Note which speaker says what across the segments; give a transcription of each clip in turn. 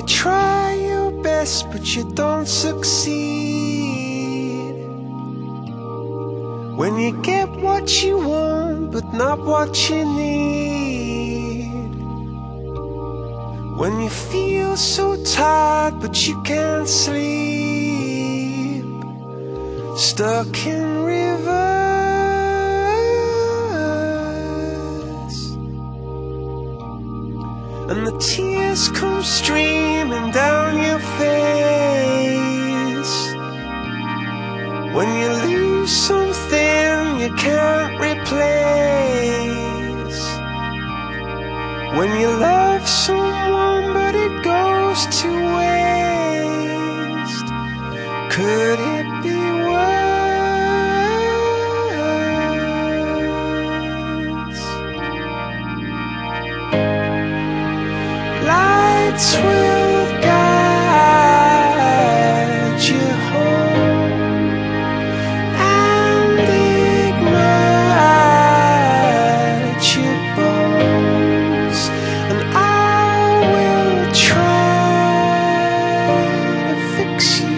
Speaker 1: try your best but you don't succeed, when you get what you want but not what you need, when you feel so tired but you can't sleep, stuck in rivers, and the tears come streaming down your face, when you lose something you can't replace, when you love someone but it goes to waste. Could it be worse? Lights will guide you home and ignite your bones, and I will try to fix you.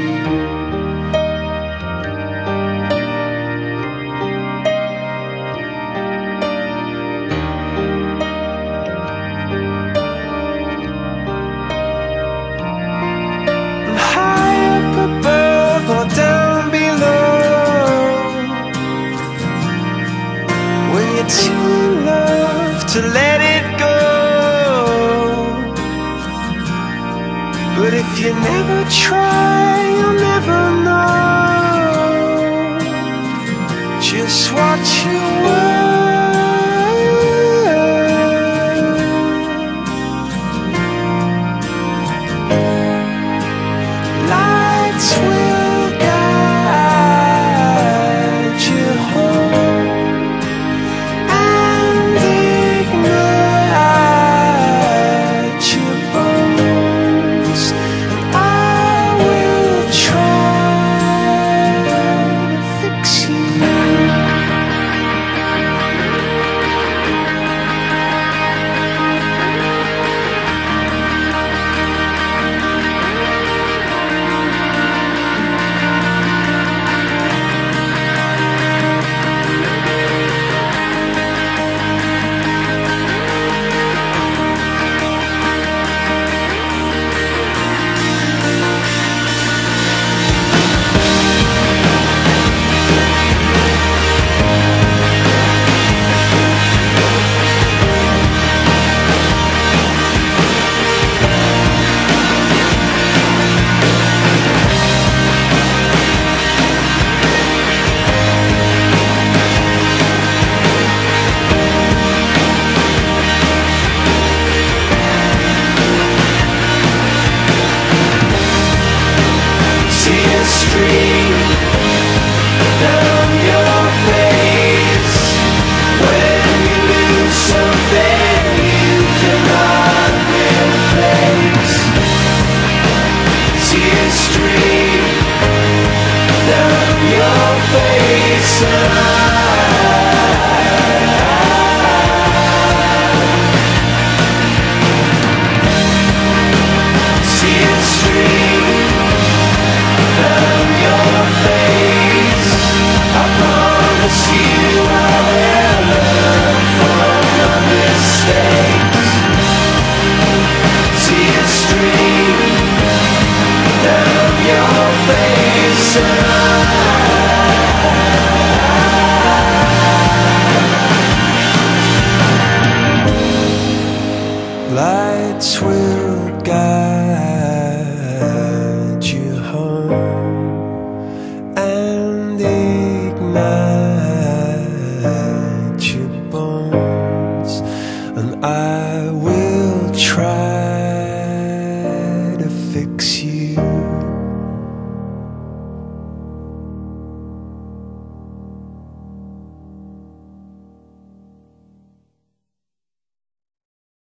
Speaker 1: Above or down below, when you're too in love to let it go, but if you never try you'll never know just what you were. Lights will guide you home and ignite your bones, and I will try to fix you. Down your face, when you lose something you cannot replace. Tears stream down your face, and